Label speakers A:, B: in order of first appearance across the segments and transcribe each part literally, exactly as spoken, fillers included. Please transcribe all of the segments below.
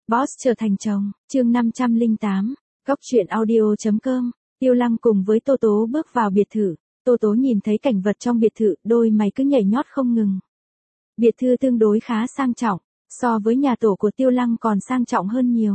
A: Boss trở thành chồng, chương năm trăm lẻ tám, Góc truyện audio chấm com. Tiêu Lăng cùng với Tô Tố bước vào biệt thự. Tô Tố nhìn thấy cảnh vật trong biệt thự, đôi mày cứ nhảy nhót không ngừng. Biệt thự tương đối khá sang trọng, so với nhà tổ của Tiêu Lăng còn sang trọng hơn nhiều.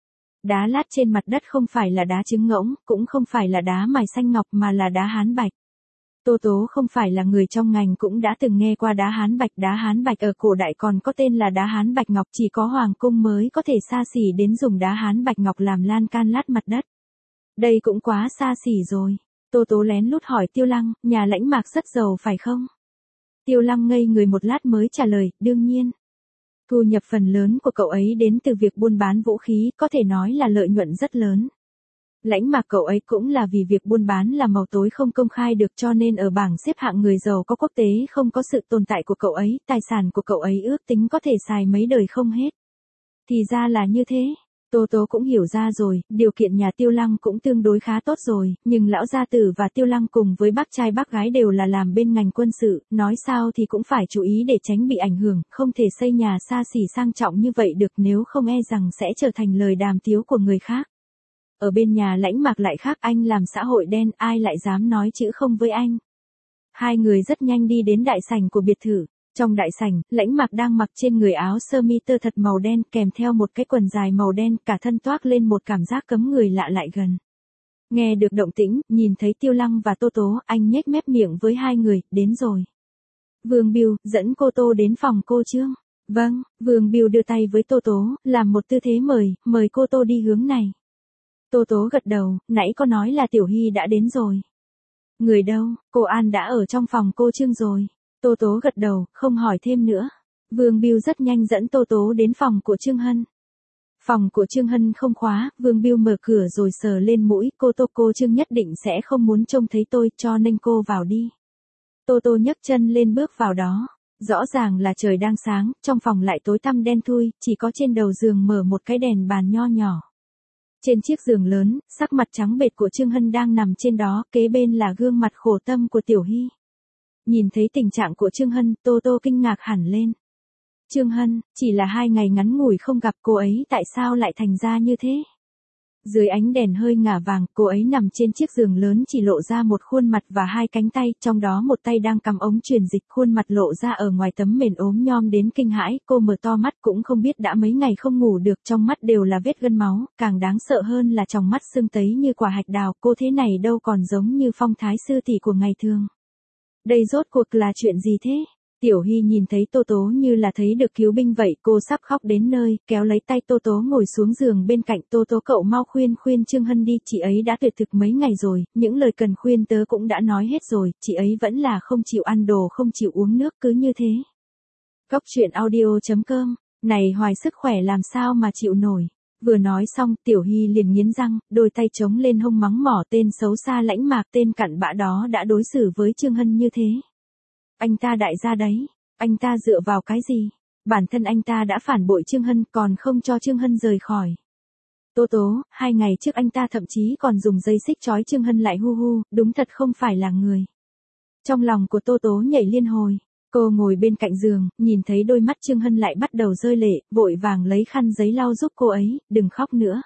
A: Đá lát trên mặt đất không phải là đá trứng ngỗng, cũng không phải là đá mài xanh ngọc mà là đá hán bạch. Tô Tố không phải là người trong ngành cũng đã từng nghe qua đá hán bạch. Đá hán bạch ở cổ đại còn có tên là đá hán bạch ngọc, chỉ có hoàng cung mới có thể xa xỉ đến dùng đá hán bạch ngọc làm lan can lát mặt đất. Đây cũng quá xa xỉ rồi. Tô Tố lén lút hỏi Tiêu Lăng, nhà Lãnh Mạc rất giàu phải không? Tiêu Lăng ngây người một lát mới trả lời, đương nhiên. Thu nhập phần lớn của cậu ấy đến từ việc buôn bán vũ khí, có thể nói là lợi nhuận rất lớn. Lãnh Mạc cậu ấy cũng là vì việc buôn bán là màu tối không công khai được, cho nên ở bảng xếp hạng người giàu có quốc tế không có sự tồn tại của cậu ấy, tài sản của cậu ấy ước tính có thể xài mấy đời không hết. Thì ra là như thế. Tô Tố cũng hiểu ra rồi, điều kiện nhà Tiêu Lăng cũng tương đối khá tốt rồi, nhưng lão gia tử và Tiêu Lăng cùng với bác trai bác gái đều là làm bên ngành quân sự, nói sao thì cũng phải chú ý để tránh bị ảnh hưởng, không thể xây nhà xa xỉ sang trọng như vậy được, nếu không e rằng sẽ trở thành lời đàm tiếu của người khác. Ở bên nhà Lãnh Mạc lại khác, anh làm xã hội đen, ai lại dám nói chữ không với anh. Hai người rất nhanh đi đến đại sảnh của biệt thự. Trong đại sảnh, Lãnh Mạc đang mặc trên người áo sơ mi tơ thật màu đen kèm theo một cái quần dài màu đen, cả thân toát lên một cảm giác cấm người lạ lại gần. Nghe được động tĩnh, nhìn thấy Tiêu Lăng và Tô Tố, anh nhếch mép miệng với hai người, đến rồi. Vương Biêu, dẫn cô Tô đến phòng cô Trương. Vâng, Vương Biêu đưa tay với Tô Tố, làm một tư thế mời, mời cô Tô đi hướng này. Tô Tố gật đầu, nãy có nói là Tiểu Hy đã đến rồi. Người đâu, cô An đã ở trong phòng cô Trương rồi. Tô Tố gật đầu, không hỏi thêm nữa. Vương Biêu rất nhanh dẫn Tô Tố đến phòng của Trương Hân. Phòng của Trương Hân không khóa, Vương Biêu mở cửa rồi sờ lên mũi, cô Tô cô Trương nhất định sẽ không muốn trông thấy tôi, cho nên cô vào đi. Tô Tô nhấc chân lên bước vào đó. Rõ ràng là trời đang sáng, trong phòng lại tối tăm đen thui, chỉ có trên đầu giường mở một cái đèn bàn nho nhỏ. Trên chiếc giường lớn, sắc mặt trắng bệch của Trương Hân đang nằm trên đó, kế bên là gương mặt khổ tâm của Tiểu Hy. Nhìn thấy tình trạng của Trương Hân, Tô Tô kinh ngạc hẳn lên. Trương Hân, chỉ là hai ngày ngắn ngủi không gặp cô ấy tại sao lại thành ra như thế? Dưới ánh đèn hơi ngả vàng, cô ấy nằm trên chiếc giường lớn chỉ lộ ra một khuôn mặt và hai cánh tay, trong đó một tay đang cầm ống truyền dịch, khuôn mặt lộ ra ở ngoài tấm mền ốm nhom đến kinh hãi, cô mở to mắt cũng không biết đã mấy ngày không ngủ được, trong mắt đều là vết gân máu, càng đáng sợ hơn là trong mắt sưng tấy như quả hạch đào, cô thế này đâu còn giống như phong thái sư tỷ của ngày thường. Đây rốt cuộc là chuyện gì thế? Tiểu Hy nhìn thấy Tô Tố như là thấy được cứu binh vậy, cô sắp khóc đến nơi, kéo lấy tay Tô Tố ngồi xuống giường bên cạnh. Tô Tố cậu mau khuyên khuyên Trương Hân đi, chị ấy đã tuyệt thực mấy ngày rồi, những lời cần khuyên tớ cũng đã nói hết rồi, chị ấy vẫn là không chịu ăn đồ không chịu uống nước cứ như thế. Góc truyện audio chấm com, này hoài sức khỏe làm sao mà chịu nổi. Vừa nói xong, Tiểu Hy liền nghiến răng, đôi tay chống lên hông mắng mỏ tên xấu xa Lãnh Mạc, tên cặn bã đó đã đối xử với Trương Hân như thế. Anh ta đại gia đấy, anh ta dựa vào cái gì? Bản thân anh ta đã phản bội Trương Hân còn không cho Trương Hân rời khỏi. Tô Tố, hai ngày trước anh ta thậm chí còn dùng dây xích trói Trương Hân lại, hu hu, đúng thật không phải là người. Trong lòng của Tô Tố nhảy liên hồi. Cô ngồi bên cạnh giường, nhìn thấy đôi mắt Trương Hân lại bắt đầu rơi lệ, vội vàng lấy khăn giấy lau giúp cô ấy, đừng khóc nữa.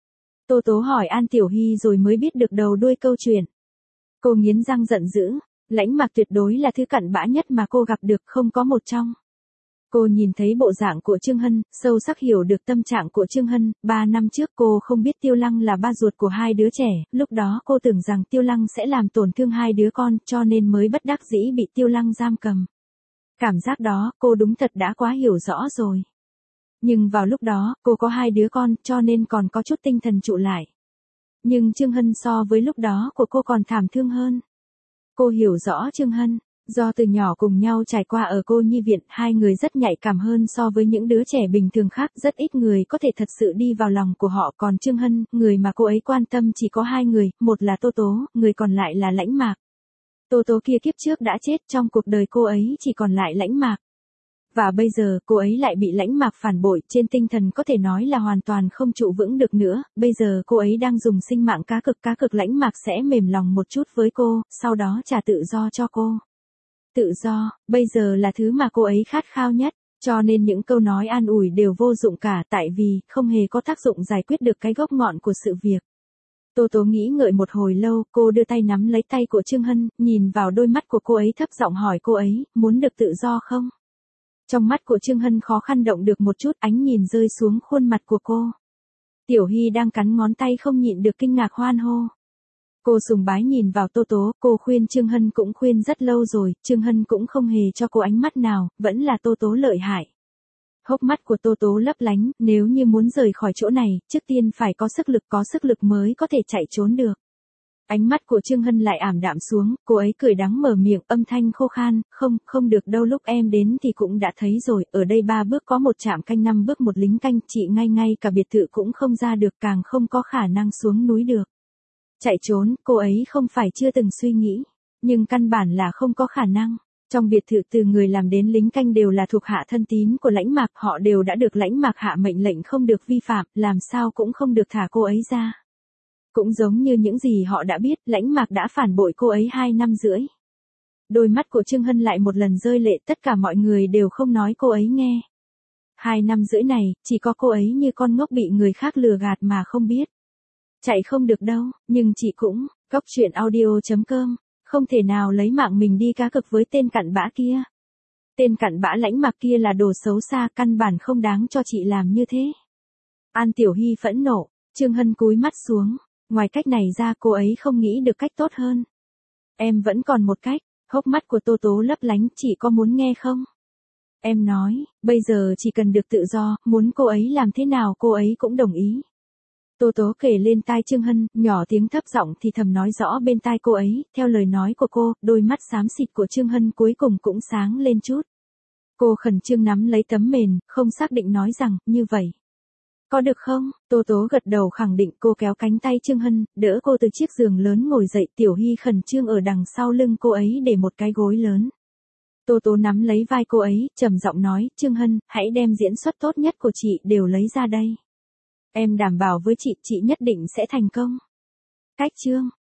A: Tô Tố hỏi an Tiểu Hy rồi mới biết được đầu đuôi câu chuyện. Cô nghiến răng giận dữ, Lãnh Mạc tuyệt đối là thứ cặn bã nhất mà cô gặp được, không có một trong. Cô nhìn thấy bộ dạng của Trương Hân, sâu sắc hiểu được tâm trạng của Trương Hân. Ba năm trước cô không biết Tiêu Lăng là ba ruột của hai đứa trẻ, lúc đó cô tưởng rằng Tiêu Lăng sẽ làm tổn thương hai đứa con, cho nên mới bất đắc dĩ bị Tiêu Lăng giam cầm. Cảm giác đó, cô đúng thật đã quá hiểu rõ rồi. Nhưng vào lúc đó, cô có hai đứa con, cho nên còn có chút tinh thần trụ lại. Nhưng Trương Hân so với lúc đó của cô còn thảm thương hơn. Cô hiểu rõ Trương Hân, do từ nhỏ cùng nhau trải qua ở cô nhi viện, hai người rất nhạy cảm hơn so với những đứa trẻ bình thường khác, rất ít người có thể thật sự đi vào lòng của họ, còn Trương Hân, người mà cô ấy quan tâm chỉ có hai người, một là Tô Tố, người còn lại là Lãnh Mạc. Tô Tố kia kiếp trước đã chết, trong cuộc đời cô ấy chỉ còn lại Lãnh Mạc. Và bây giờ, cô ấy lại bị Lãnh Mạc phản bội, trên tinh thần có thể nói là hoàn toàn không trụ vững được nữa, bây giờ cô ấy đang dùng sinh mạng cá cực cá cực Lãnh Mạc sẽ mềm lòng một chút với cô, sau đó trả tự do cho cô. Tự do, bây giờ là thứ mà cô ấy khát khao nhất, Cho nên những câu nói an ủi đều vô dụng cả, tại vì không hề có tác dụng giải quyết được cái gốc ngọn của sự việc. Tô Tố nghĩ ngợi một hồi lâu, cô đưa tay nắm lấy tay của Trương Hân, nhìn vào đôi mắt của cô ấy thấp giọng hỏi cô ấy, muốn được tự do không? Trong mắt của Trương Hân khó khăn động được một chút, ánh nhìn rơi xuống khuôn mặt của cô. Tiểu Hy đang cắn ngón tay không nhịn được kinh ngạc hoan hô. Cô sùng bái nhìn vào Tô Tố, cô khuyên Trương Hân cũng khuyên rất lâu rồi, Trương Hân cũng không hề cho cô ánh mắt nào, vẫn là Tô Tố lợi hại. Hốc mắt của Tô Tố lấp lánh, nếu như muốn rời khỏi chỗ này, trước tiên phải có sức lực, có sức lực mới có thể chạy trốn được. Ánh mắt của Trương Hân lại ảm đạm xuống, cô ấy cười đắng mở miệng, âm thanh khô khan, không, không được đâu, lúc em đến thì cũng đã thấy rồi, ở đây ba bước có một trạm canh, năm bước một lính canh, chị ngay ngay cả biệt thự cũng không ra được, càng không có khả năng xuống núi được. Chạy trốn, cô ấy không phải chưa từng suy nghĩ, nhưng căn bản là không có khả năng. Trong biệt thự từ người làm đến lính canh đều là thuộc hạ thân tín của Lãnh Mạc, họ đều đã được Lãnh Mạc hạ mệnh lệnh không được vi phạm, làm sao cũng không được thả cô ấy ra. Cũng giống như những gì họ đã biết, Lãnh Mạc đã phản bội cô ấy hai năm rưỡi. Đôi mắt của Trương Hân lại một lần rơi lệ, tất cả mọi người đều không nói cô ấy nghe. Hai năm rưỡi này, chỉ có cô ấy như con ngốc bị người khác lừa gạt mà không biết. Chạy không được đâu, nhưng chị cũng, Cóc truyện audio chấm com, không thể nào lấy mạng mình đi cá cược với tên cặn bã kia. Tên cặn bã Lãnh Mạc kia là đồ xấu xa, căn bản không đáng cho chị làm như thế. An Tiểu Hy phẫn nộ, Trương Hân cúi mắt xuống, ngoài cách này ra cô ấy không nghĩ được cách tốt hơn. Em vẫn còn một cách, hốc mắt của Tô Tố lấp lánh, chị có muốn nghe không? Em nói, bây giờ chỉ cần được tự do, muốn cô ấy làm thế nào cô ấy cũng đồng ý. Tô Tố kể lên tai Trương Hân, nhỏ tiếng thấp giọng thì thầm nói rõ bên tai cô ấy, theo lời nói của cô, đôi mắt xám xịt của Trương Hân cuối cùng cũng sáng lên chút. Cô khẩn trương nắm lấy tấm mền, không xác định nói rằng, như vậy. Có được không? Tô Tố gật đầu khẳng định, cô kéo cánh tay Trương Hân, đỡ cô từ chiếc giường lớn ngồi dậy, Tiểu Hy khẩn trương ở đằng sau lưng cô ấy để một cái gối lớn. Tô Tố nắm lấy vai cô ấy, trầm giọng nói, Trương Hân, hãy đem diễn xuất tốt nhất của chị đều lấy ra đây. Em đảm bảo với chị, chị nhất định sẽ thành công. Cách chương